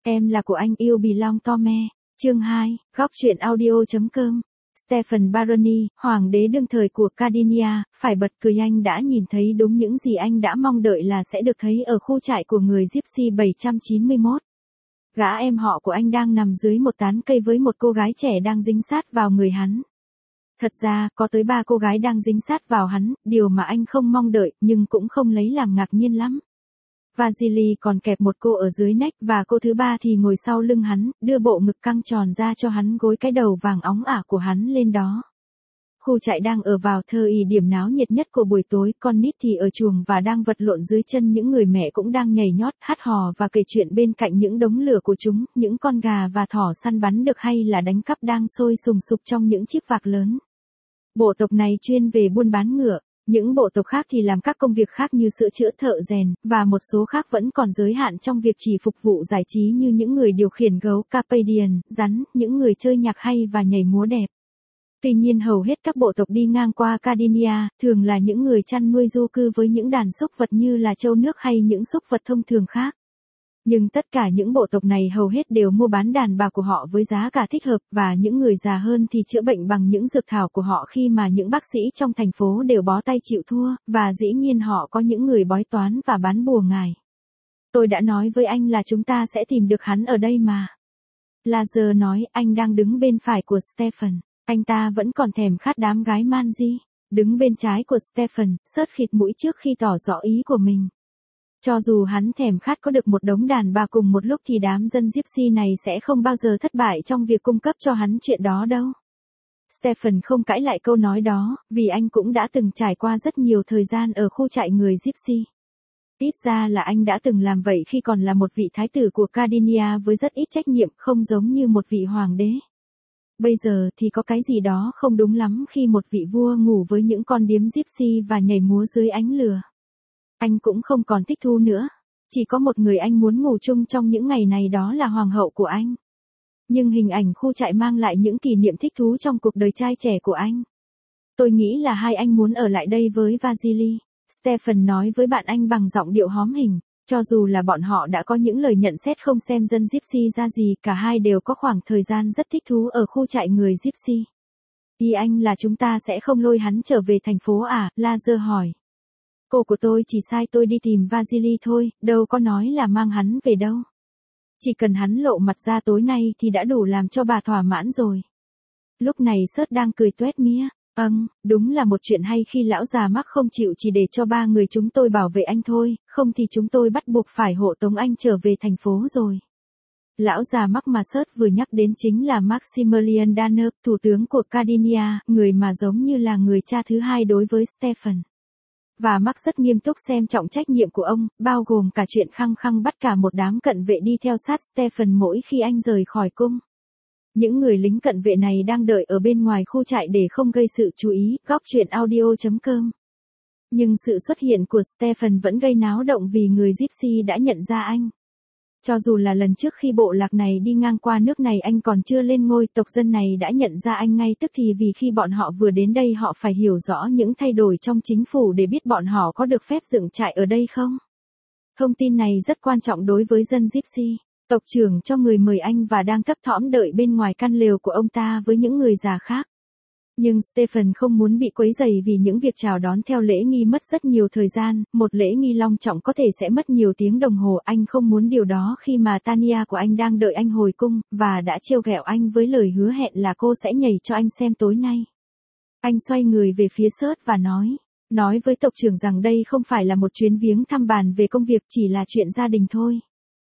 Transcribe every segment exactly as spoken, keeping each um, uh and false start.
Em là của anh yêu belong to me. Chương hai, góc truyện audio chấm com. Stephen Baroni, hoàng đế đương thời của Cardinia, phải bật cười anh đã nhìn thấy đúng những gì anh đã mong đợi là sẽ được thấy ở khu trại của người Gypsy bảy trăm chín mươi mốt. Gã em họ của anh đang nằm dưới một tán cây với một cô gái trẻ đang dính sát vào người hắn. Thật ra, có tới ba cô gái đang dính sát vào hắn, điều mà anh không mong đợi, nhưng cũng không lấy làm ngạc nhiên lắm. Vasily còn kẹp một cô ở dưới nách và cô thứ ba thì ngồi sau lưng hắn, đưa bộ ngực căng tròn ra cho hắn gối cái đầu vàng óng ả của hắn lên đó. Khu trại đang ở vào thời điểm náo nhiệt nhất của buổi tối, con nít thì ở chuồng và đang vật lộn dưới chân những người mẹ cũng đang nhảy nhót, hát hò và kể chuyện bên cạnh những đống lửa của chúng, những con gà và thỏ săn bắn được hay là đánh cắp đang sôi sùng sục trong những chiếc vạc lớn. Bộ tộc này chuyên về buôn bán ngựa. Những bộ tộc khác thì làm các công việc khác như sửa chữa, thợ rèn, và một số khác vẫn còn giới hạn trong việc chỉ phục vụ giải trí như những người điều khiển gấu, Carpathian, rắn, những người chơi nhạc hay và nhảy múa đẹp. Tuy nhiên hầu hết các bộ tộc đi ngang qua Cardinia, thường là những người chăn nuôi du cư với những đàn súc vật như là trâu nước hay những súc vật thông thường khác. Nhưng tất cả những bộ tộc này hầu hết đều mua bán đàn bà của họ với giá cả thích hợp, và những người già hơn thì chữa bệnh bằng những dược thảo của họ khi mà những bác sĩ trong thành phố đều bó tay chịu thua, và dĩ nhiên họ có những người bói toán và bán bùa ngải. Tôi đã nói với anh là chúng ta sẽ tìm được hắn ở đây mà. Lazar nói, anh đang đứng bên phải của Stephen. Anh ta vẫn còn thèm khát đám gái Manji. Đứng bên trái của Stephen, sớt khịt mũi trước khi tỏ rõ ý của mình. Cho dù hắn thèm khát có được một đống đàn bà cùng một lúc thì đám dân Gypsy này sẽ không bao giờ thất bại trong việc cung cấp cho hắn chuyện đó đâu. Stephen không cãi lại câu nói đó, vì anh cũng đã từng trải qua rất nhiều thời gian ở khu trại người Gypsy. Ít ra là anh đã từng làm vậy khi còn là một vị thái tử của Cardinia với rất ít trách nhiệm, không giống như một vị hoàng đế. Bây giờ thì có cái gì đó không đúng lắm khi một vị vua ngủ với những con điếm Gypsy và nhảy múa dưới ánh lửa. Anh cũng không còn thích thú nữa. Chỉ có một người anh muốn ngủ chung trong những ngày này, đó là hoàng hậu của anh. Nhưng hình ảnh khu trại mang lại những kỷ niệm thích thú trong cuộc đời trai trẻ của anh. Tôi nghĩ là hai anh muốn ở lại đây với Vasily. Stephen nói với bạn anh bằng giọng điệu hóm hình. Cho dù là bọn họ đã có những lời nhận xét không xem dân Gypsy ra gì, cả hai đều có khoảng thời gian rất thích thú ở khu trại người Gypsy. Ý anh là chúng ta sẽ không lôi hắn trở về thành phố à? Lazar hỏi. Cô của tôi chỉ sai tôi đi tìm Vasily thôi, đâu có nói là mang hắn về đâu. Chỉ cần hắn lộ mặt ra tối nay thì đã đủ làm cho bà thỏa mãn rồi. Lúc này Sớt đang cười tuét mía. Ừm, đúng là một chuyện hay khi lão già Mark không chịu chỉ để cho ba người chúng tôi bảo vệ anh thôi, không thì chúng tôi bắt buộc phải hộ tống anh trở về thành phố rồi. Lão già Mark mà Sớt vừa nhắc đến chính là Maximilian Danner, thủ tướng của Cardinia, người mà giống như là người cha thứ hai đối với Stephen. Và Mark rất nghiêm túc xem trọng trách nhiệm của ông, bao gồm cả chuyện khăng khăng bắt cả một đám cận vệ đi theo sát Stephen mỗi khi anh rời khỏi cung. Những người lính cận vệ này đang đợi ở bên ngoài khu trại để không gây sự chú ý, góc truyện audio chấm com. Nhưng sự xuất hiện của Stephen vẫn gây náo động vì người Gypsy đã nhận ra anh. Cho dù là lần trước khi bộ lạc này đi ngang qua nước này anh còn chưa lên ngôi, tộc dân này đã nhận ra anh ngay tức thì, vì khi bọn họ vừa đến đây họ phải hiểu rõ những thay đổi trong chính phủ để biết bọn họ có được phép dựng trại ở đây không. Thông tin này rất quan trọng đối với dân Gypsy. Tộc trưởng cho người mời anh và đang thấp thỏm đợi bên ngoài căn lều của ông ta với những người già khác. Nhưng Stephen không muốn bị quấy rầy vì những việc chào đón theo lễ nghi mất rất nhiều thời gian, một lễ nghi long trọng có thể sẽ mất nhiều tiếng đồng hồ. Anh không muốn điều đó khi mà Tania của anh đang đợi anh hồi cung, và đã trêu ghẹo anh với lời hứa hẹn là cô sẽ nhảy cho anh xem tối nay. Anh xoay người về phía Sớt và nói, nói với tộc trưởng rằng đây không phải là một chuyến viếng thăm bàn về công việc, chỉ là chuyện gia đình thôi.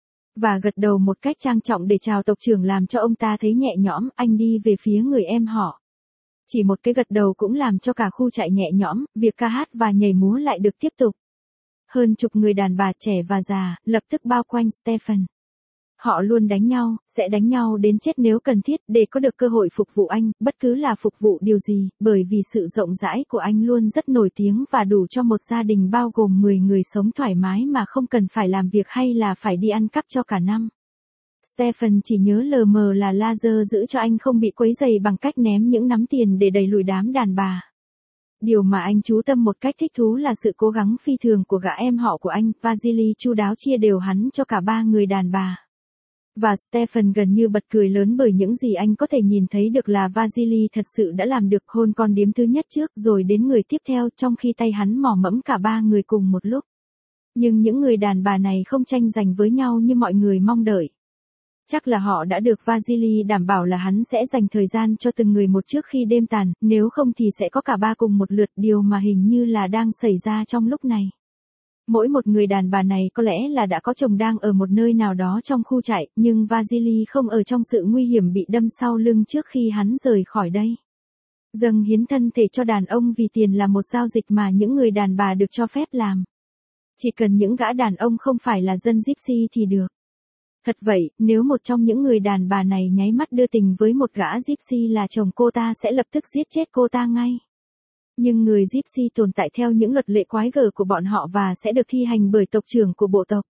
Và gật đầu một cách trang trọng để chào tộc trưởng làm cho ông ta thấy nhẹ nhõm. Anh đi về phía người em họ. Chỉ một cái gật đầu cũng làm cho cả khu trại nhẹ nhõm, việc ca hát và nhảy múa lại được tiếp tục. Hơn chục người đàn bà trẻ và già, lập tức bao quanh Stephen. Họ luôn đánh nhau, sẽ đánh nhau đến chết nếu cần thiết, để có được cơ hội phục vụ anh, bất cứ là phục vụ điều gì, bởi vì sự rộng rãi của anh luôn rất nổi tiếng và đủ cho một gia đình bao gồm mười người sống thoải mái mà không cần phải làm việc hay là phải đi ăn cắp cho cả năm. Stephen chỉ nhớ lờ mờ là Lazar giữ cho anh không bị quấy rầy bằng cách ném những nắm tiền để đẩy lùi đám đàn bà. Điều mà anh chú tâm một cách thích thú là sự cố gắng phi thường của gã em họ của anh, Vasily chu đáo chia đều hắn cho cả ba người đàn bà. Và Stefan gần như bật cười lớn bởi những gì anh có thể nhìn thấy được là Vasily thật sự đã làm được hôn con điếm thứ nhất trước rồi đến người tiếp theo trong khi tay hắn mò mẫm cả ba người cùng một lúc. Nhưng những người đàn bà này không tranh giành với nhau như mọi người mong đợi. Chắc là họ đã được Vasily đảm bảo là hắn sẽ dành thời gian cho từng người một trước khi đêm tàn, nếu không thì sẽ có cả ba cùng một lượt, điều mà hình như là đang xảy ra trong lúc này. Mỗi một người đàn bà này có lẽ là đã có chồng đang ở một nơi nào đó trong khu trại, nhưng Vasily không ở trong sự nguy hiểm bị đâm sau lưng trước khi hắn rời khỏi đây. Dâng hiến thân thể cho đàn ông vì tiền là một giao dịch mà những người đàn bà được cho phép làm. Chỉ cần những gã đàn ông không phải là dân Gypsy thì được. Thật vậy, nếu một trong những người đàn bà này nháy mắt đưa tình với một gã Gypsy là chồng cô ta sẽ lập tức giết chết cô ta ngay. Nhưng người Gypsy tồn tại theo những luật lệ quái gở của bọn họ và sẽ được thi hành bởi tộc trưởng của bộ tộc.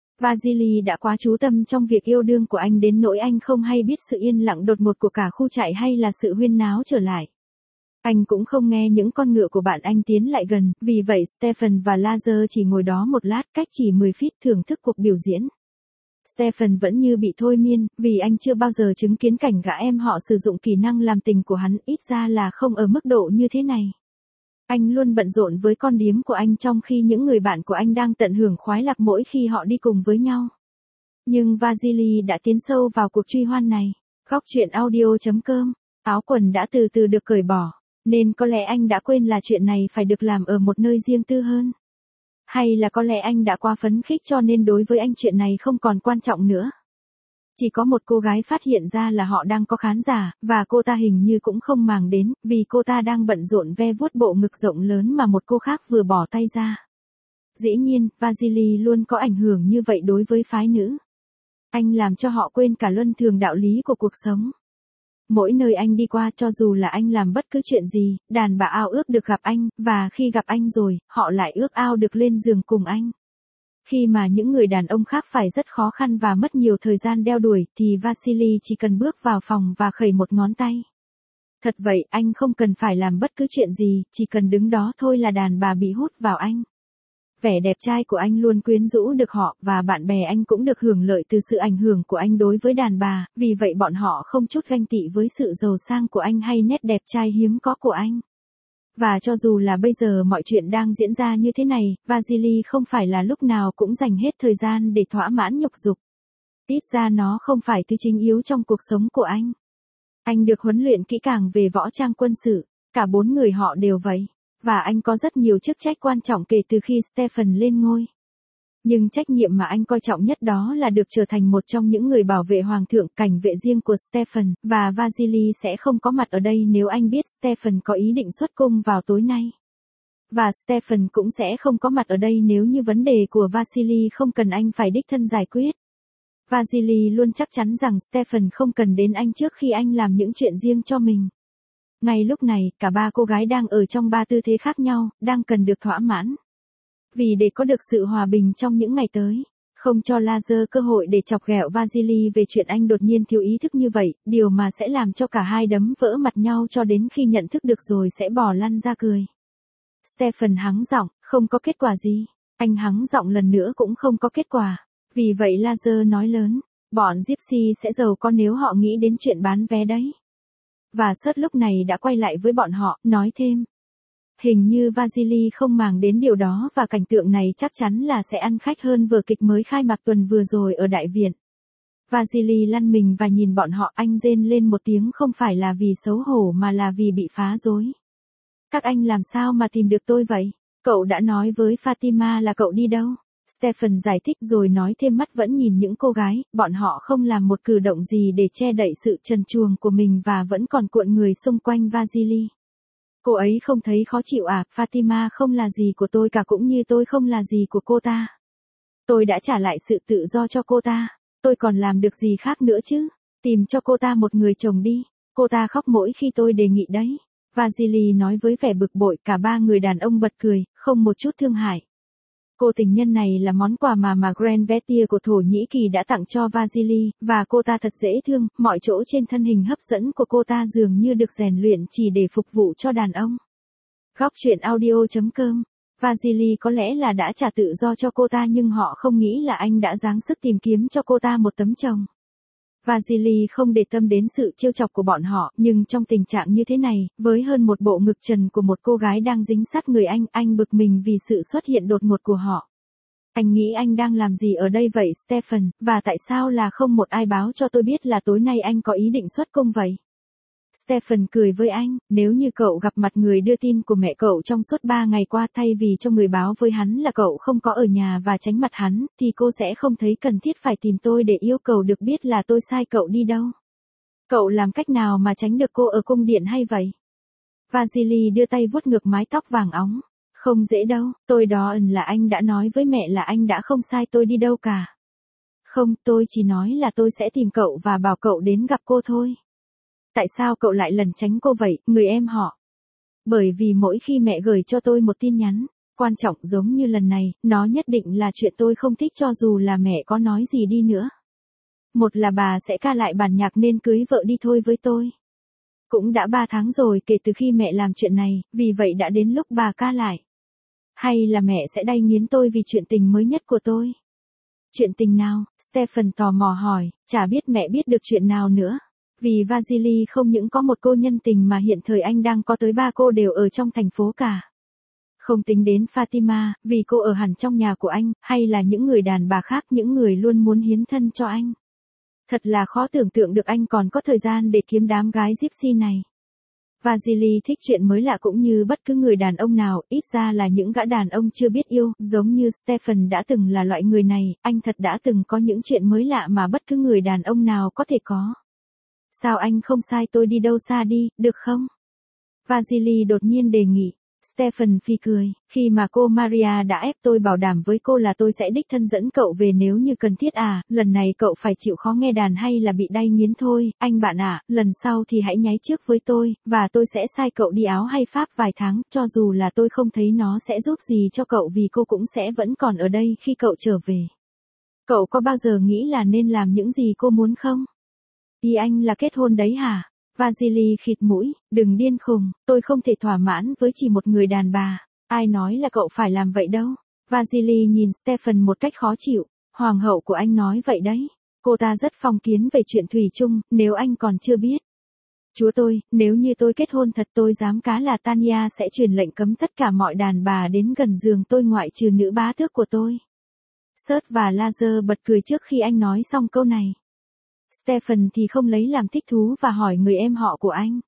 Vasily đã quá chú tâm trong việc yêu đương của anh đến nỗi anh không hay biết sự yên lặng đột ngột của cả khu trại hay là sự huyên náo trở lại. Anh cũng không nghe những con ngựa của bạn anh tiến lại gần, vì vậy Stefan và Lazar chỉ ngồi đó một lát cách chỉ mười feet thưởng thức cuộc biểu diễn. Stefan vẫn như bị thôi miên, vì anh chưa bao giờ chứng kiến cảnh gã em họ sử dụng kỹ năng làm tình của hắn, ít ra là không ở mức độ như thế này. Anh luôn bận rộn với con điếm của anh trong khi những người bạn của anh đang tận hưởng khoái lạc mỗi khi họ đi cùng với nhau. Nhưng Vasily đã tiến sâu vào cuộc truy hoan này. Góc truyện audio chấm com, áo quần đã từ từ được cởi bỏ, nên có lẽ anh đã quên là chuyện này phải được làm ở một nơi riêng tư hơn. Hay là có lẽ anh đã quá phấn khích cho nên đối với anh chuyện này không còn quan trọng nữa. Chỉ có một cô gái phát hiện ra là họ đang có khán giả, và cô ta hình như cũng không màng đến, vì cô ta đang bận rộn ve vuốt bộ ngực rộng lớn mà một cô khác vừa bỏ tay ra. Dĩ nhiên, Vasily luôn có ảnh hưởng như vậy đối với phái nữ. Anh làm cho họ quên cả luân thường đạo lý của cuộc sống. Mỗi nơi anh đi qua, cho dù là anh làm bất cứ chuyện gì, đàn bà ao ước được gặp anh, và khi gặp anh rồi, họ lại ước ao được lên giường cùng anh. Khi mà những người đàn ông khác phải rất khó khăn và mất nhiều thời gian đeo đuổi, thì Vasily chỉ cần bước vào phòng và khẩy một ngón tay. Thật vậy, anh không cần phải làm bất cứ chuyện gì, chỉ cần đứng đó thôi là đàn bà bị hút vào anh. Vẻ đẹp trai của anh luôn quyến rũ được họ, và bạn bè anh cũng được hưởng lợi từ sự ảnh hưởng của anh đối với đàn bà, vì vậy bọn họ không chút ganh tị với sự giàu sang của anh hay nét đẹp trai hiếm có của anh. Và cho dù là bây giờ mọi chuyện đang diễn ra như thế này, Vasily không phải là lúc nào cũng dành hết thời gian để thỏa mãn nhục dục. Ít ra nó không phải thứ chính yếu trong cuộc sống của anh. Anh được huấn luyện kỹ càng về võ trang quân sự, cả bốn người họ đều vậy. Và anh có rất nhiều chức trách quan trọng kể từ khi Stefan lên ngôi. Nhưng trách nhiệm mà anh coi trọng nhất đó là được trở thành một trong những người bảo vệ hoàng thượng, cảnh vệ riêng của Stefan, và Vasily sẽ không có mặt ở đây nếu anh biết Stefan có ý định xuất cung vào tối nay. Và Stefan cũng sẽ không có mặt ở đây nếu như vấn đề của Vasily không cần anh phải đích thân giải quyết. Vasily luôn chắc chắn rằng Stefan không cần đến anh trước khi anh làm những chuyện riêng cho mình. Ngay lúc này, cả ba cô gái đang ở trong ba tư thế khác nhau, đang cần được thỏa mãn. Vì để có được sự hòa bình trong những ngày tới, không cho Lazar cơ hội để chọc ghẹo Vasily về chuyện anh đột nhiên thiếu ý thức như vậy, điều mà sẽ làm cho cả hai đấm vỡ mặt nhau cho đến khi nhận thức được rồi sẽ bỏ lăn ra cười. Stefan hắng giọng, không có kết quả gì. Anh hắng giọng lần nữa cũng không có kết quả. Vì vậy Lazar nói lớn, bọn Gypsy sẽ giàu có nếu họ nghĩ đến chuyện bán vé đấy. Và Sớt lúc này đã quay lại với bọn họ, nói thêm. Hình như Vasily không màng đến điều đó và cảnh tượng này chắc chắn là sẽ ăn khách hơn vở kịch mới khai mạc tuần vừa rồi ở đại viện. Vasily lăn mình và nhìn bọn họ, anh rên lên một tiếng không phải là vì xấu hổ mà là vì bị phá rối. Các anh làm sao mà tìm được tôi vậy? Cậu đã nói với Fatima là cậu đi đâu? Stefan giải thích rồi nói thêm, mắt vẫn nhìn những cô gái, bọn họ không làm một cử động gì để che đậy sự trần truồng của mình và vẫn còn cuộn người xung quanh Vasily. Cô ấy không thấy khó chịu à? Fatima không là gì của tôi cả, cũng như tôi không là gì của cô ta. Tôi đã trả lại sự tự do cho cô ta. Tôi còn làm được gì khác nữa chứ? Tìm cho cô ta một người chồng đi. Cô ta khóc mỗi khi tôi đề nghị đấy. Vasily nói với vẻ bực bội, cả ba người đàn ông bật cười, không một chút thương hại. Cô tình nhân này là món quà mà mà Grand Vetia của Thổ Nhĩ Kỳ đã tặng cho Vasily, và cô ta thật dễ thương, mọi chỗ trên thân hình hấp dẫn của cô ta dường như được rèn luyện chỉ để phục vụ cho đàn ông. Góc truyện audio chấm com. Vasily có lẽ là đã trả tự do cho cô ta nhưng họ không nghĩ là anh đã giáng sức tìm kiếm cho cô ta một tấm chồng. Vasily không để tâm đến sự trêu chọc của bọn họ, nhưng trong tình trạng như thế này, với hơn một bộ ngực trần của một cô gái đang dính sát người anh, anh bực mình vì sự xuất hiện đột ngột của họ. Anh nghĩ anh đang làm gì ở đây vậy Stephen, và tại sao là không một ai báo cho tôi biết là tối nay anh có ý định xuất cung vậy? Stephen cười với anh, nếu như cậu gặp mặt người đưa tin của mẹ cậu trong suốt ba ngày qua thay vì cho người báo với hắn là cậu không có ở nhà và tránh mặt hắn, thì cô sẽ không thấy cần thiết phải tìm tôi để yêu cầu được biết là tôi sai cậu đi đâu. Cậu làm cách nào mà tránh được cô ở cung điện hay vậy? Vasily đưa tay vuốt ngược mái tóc vàng óng. Không dễ đâu, tôi đó là anh đã nói với mẹ là anh đã không sai tôi đi đâu cả. Không, tôi chỉ nói là tôi sẽ tìm cậu và bảo cậu đến gặp cô thôi. Tại sao cậu lại lẩn tránh cô vậy, người em họ? Bởi vì mỗi khi mẹ gửi cho tôi một tin nhắn, quan trọng giống như lần này, nó nhất định là chuyện tôi không thích cho dù là mẹ có nói gì đi nữa. Một là bà sẽ ca lại bản nhạc nên cưới vợ đi thôi với tôi. Cũng đã ba tháng rồi kể từ khi mẹ làm chuyện này, vì vậy đã đến lúc bà ca lại. Hay là mẹ sẽ đay nghiến tôi vì chuyện tình mới nhất của tôi? Chuyện tình nào? Stephen tò mò hỏi, chả biết mẹ biết được chuyện nào nữa. Vì Vasily không những có một cô nhân tình mà hiện thời anh đang có tới ba cô đều ở trong thành phố cả. Không tính đến Fatima, vì cô ở hẳn trong nhà của anh, hay là những người đàn bà khác, những người luôn muốn hiến thân cho anh. Thật là khó tưởng tượng được anh còn có thời gian để kiếm đám gái gypsy này. Vasily thích chuyện mới lạ cũng như bất cứ người đàn ông nào, ít ra là những gã đàn ông chưa biết yêu, giống như Stephen đã từng là loại người này, anh thật đã từng có những chuyện mới lạ mà bất cứ người đàn ông nào có thể có. Sao anh không sai tôi đi đâu xa đi, được không? Vasily đột nhiên đề nghị. Stephen phi cười, khi mà cô Maria đã ép tôi bảo đảm với cô là tôi sẽ đích thân dẫn cậu về nếu như cần thiết à, lần này cậu phải chịu khó nghe đàn hay là bị đay nghiến thôi, anh bạn ạ, à, lần sau thì hãy nháy trước với tôi, và tôi sẽ sai cậu đi Áo hay Pháp vài tháng, cho dù là tôi không thấy nó sẽ giúp gì cho cậu vì cô cũng sẽ vẫn còn ở đây khi cậu trở về. Cậu có bao giờ nghĩ là nên làm những gì cô muốn không? Ý anh là kết hôn đấy hả? Vasily khịt mũi, đừng điên khùng, tôi không thể thỏa mãn với chỉ một người đàn bà. Ai nói là cậu phải làm vậy đâu. Vasily nhìn Stephen một cách khó chịu, hoàng hậu của anh nói vậy đấy. Cô ta rất phong kiến về chuyện thủy chung, nếu anh còn chưa biết. Chúa tôi, nếu như tôi kết hôn thật tôi dám cá là Tanya sẽ truyền lệnh cấm tất cả mọi đàn bà đến gần giường tôi ngoại trừ nữ bá tước của tôi. Surt và Lazar bật cười trước khi anh nói xong câu này. Stephen thì không lấy làm thích thú và hỏi người em họ của anh.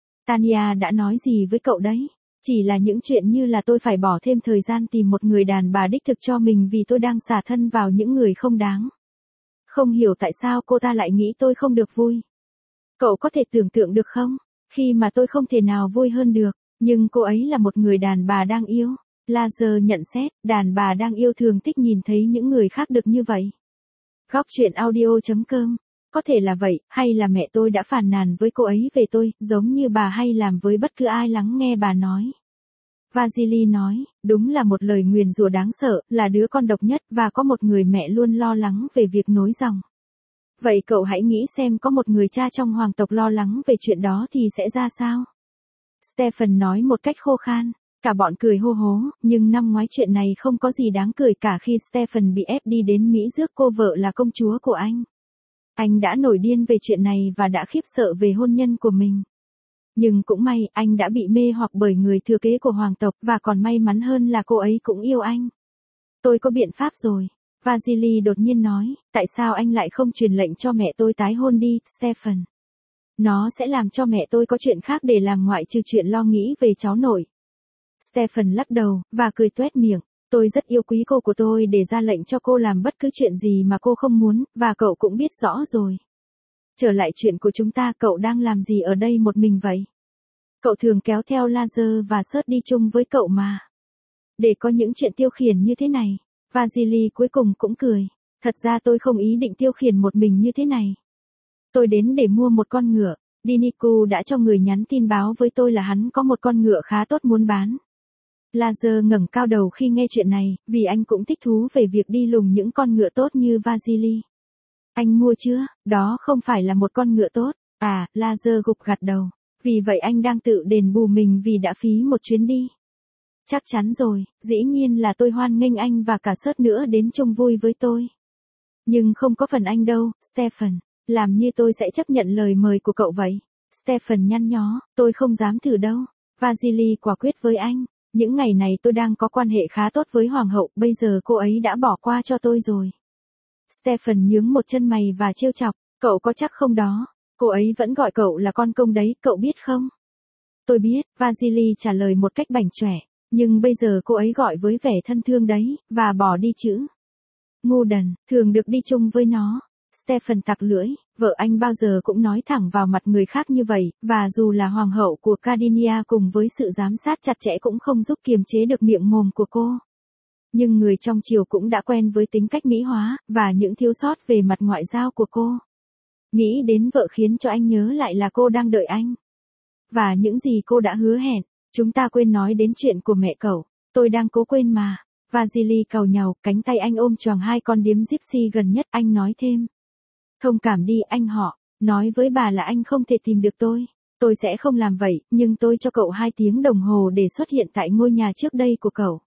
Tanya đã nói gì với cậu đấy? Chỉ là những chuyện như là tôi phải bỏ thêm thời gian tìm một người đàn bà đích thực cho mình vì tôi đang xả thân vào những người không đáng. Không hiểu tại sao cô ta lại nghĩ tôi không được vui. Cậu có thể tưởng tượng được không? Khi mà tôi không thể nào vui hơn được, nhưng cô ấy là một người đàn bà đang yêu. Lazar nhận xét, đàn bà đang yêu thường thích nhìn thấy những người khác được như vậy. Góc truyện audio chấm com. Có thể là vậy, hay là mẹ tôi đã phàn nàn với cô ấy về tôi, giống như bà hay làm với bất cứ ai lắng nghe bà nói. Vasily nói, đúng là một lời nguyền rủa đáng sợ, là đứa con độc nhất và có một người mẹ luôn lo lắng về việc nối dòng. Vậy cậu hãy nghĩ xem có một người cha trong hoàng tộc lo lắng về chuyện đó thì sẽ ra sao? Stephen nói một cách khô khan. Cả bọn cười hô hố, nhưng năm ngoái chuyện này không có gì đáng cười cả khi Stephen bị ép đi đến Mỹ rước cô vợ là công chúa của anh. Anh đã nổi điên về chuyện này và đã khiếp sợ về hôn nhân của mình. Nhưng cũng may, anh đã bị mê hoặc bởi người thừa kế của hoàng tộc và còn may mắn hơn là cô ấy cũng yêu anh. Tôi có biện pháp rồi. Vasily đột nhiên nói, tại sao anh lại không truyền lệnh cho mẹ tôi tái hôn đi, Stephen? Nó sẽ làm cho mẹ tôi có chuyện khác để làm ngoại trừ chuyện lo nghĩ về cháu nội. Stephen lắc đầu, và cười tuét miệng. Tôi rất yêu quý cô của tôi để ra lệnh cho cô làm bất cứ chuyện gì mà cô không muốn, và cậu cũng biết rõ rồi. Trở lại chuyện của chúng ta, cậu đang làm gì ở đây một mình vậy? Cậu thường kéo theo Lazar và Surt đi chung với cậu mà. Để có những chuyện tiêu khiển như thế này. Vasily cuối cùng cũng cười. Thật ra tôi không ý định tiêu khiển một mình như thế này. Tôi đến để mua một con ngựa. Diniku đã cho người nhắn tin báo với tôi là hắn có một con ngựa khá tốt muốn bán. Lazar ngẩng cao đầu khi nghe chuyện này, vì anh cũng thích thú về việc đi lùng những con ngựa tốt như Vasily. Anh mua chưa? Đó không phải là một con ngựa tốt. À, Lazar gục gật đầu. Vì vậy anh đang tự đền bù mình vì đã phí một chuyến đi. Chắc chắn rồi, dĩ nhiên là tôi hoan nghênh anh và cả Surt nữa đến chung vui với tôi. Nhưng không có phần anh đâu, Stephen. Làm như tôi sẽ chấp nhận lời mời của cậu vậy. Stephen nhăn nhó, tôi không dám thử đâu. Vasily quả quyết với anh. Những ngày này tôi đang có quan hệ khá tốt với hoàng hậu, bây giờ cô ấy đã bỏ qua cho tôi rồi. Stephen nhướng một chân mày và trêu chọc, cậu có chắc không đó? Cô ấy vẫn gọi cậu là con công đấy, cậu biết không? Tôi biết, Vasily trả lời một cách bảnh chọe, nhưng bây giờ cô ấy gọi với vẻ thân thương đấy, và bỏ đi chữ. Ngu đần, thường được đi chung với nó. Stephen tặc lưỡi, vợ anh bao giờ cũng nói thẳng vào mặt người khác như vậy, và dù là hoàng hậu của Cardinia cùng với sự giám sát chặt chẽ cũng không giúp kiềm chế được miệng mồm của cô. Nhưng người trong triều cũng đã quen với tính cách mỹ hóa, và những thiếu sót về mặt ngoại giao của cô. Nghĩ đến vợ khiến cho anh nhớ lại là cô đang đợi anh. Và những gì cô đã hứa hẹn, chúng ta quên nói đến chuyện của mẹ cậu, tôi đang cố quên mà. Vasily càu nhàu, cánh tay anh ôm choàng hai con điếm gypsy gần nhất, anh nói thêm. Thông cảm đi anh họ, nói với bà là anh không thể tìm được tôi. Tôi sẽ không làm vậy, nhưng tôi cho cậu hai tiếng đồng hồ để xuất hiện tại ngôi nhà trước đây của cậu.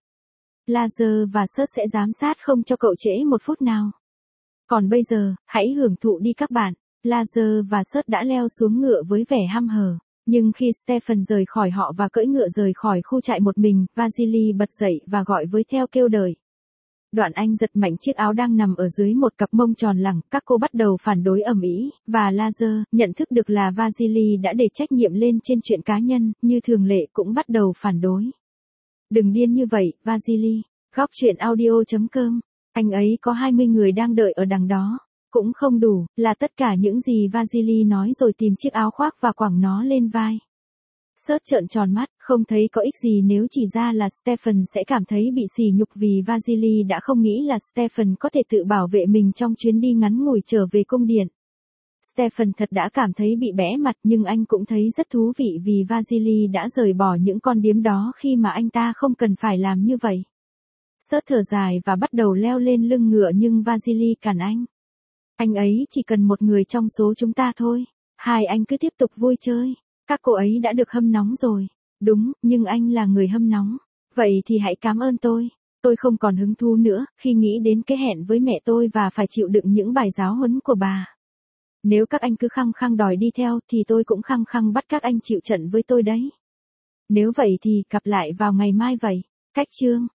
Laser và Search sẽ giám sát không cho cậu trễ một phút nào. Còn bây giờ, hãy hưởng thụ đi các bạn. Laser và Search đã leo xuống ngựa với vẻ hăm hở. Nhưng khi Stephen rời khỏi họ và cưỡi ngựa rời khỏi khu trại một mình, Vasily bật dậy và gọi với theo kêu đời. Đoạn anh giật mạnh chiếc áo đang nằm ở dưới một cặp mông tròn lẳng, các cô bắt đầu phản đối ầm ĩ, và Laser, nhận thức được là Vasily đã để trách nhiệm lên trên chuyện cá nhân, như thường lệ cũng bắt đầu phản đối. Đừng điên như vậy, Vasily. Góc truyện audio chấm com. Anh ấy có hai mươi người đang đợi ở đằng đó. Cũng không đủ, là tất cả những gì Vasily nói rồi tìm chiếc áo khoác và quẳng nó lên vai. Search trợn tròn mắt, không thấy có ích gì nếu chỉ ra là Stephen sẽ cảm thấy bị sỉ nhục vì Vasily đã không nghĩ là Stephen có thể tự bảo vệ mình trong chuyến đi ngắn ngủi trở về cung điện. Stephen thật đã cảm thấy bị bẽ mặt, nhưng anh cũng thấy rất thú vị vì Vasily đã rời bỏ những con điếm đó khi mà anh ta không cần phải làm như vậy. Search thở dài và bắt đầu leo lên lưng ngựa, nhưng Vasily cản anh. Anh ấy chỉ cần một người trong số chúng ta thôi. Hai anh cứ tiếp tục vui chơi. Các cô ấy đã được hâm nóng rồi. Đúng, nhưng anh là người hâm nóng. Vậy thì hãy cảm ơn tôi. Tôi không còn hứng thú nữa khi nghĩ đến cái hẹn với mẹ tôi và phải chịu đựng những bài giáo huấn của bà. Nếu các anh cứ khăng khăng đòi đi theo thì tôi cũng khăng khăng bắt các anh chịu trận với tôi đấy. Nếu vậy thì gặp lại vào ngày mai vậy. Cách chương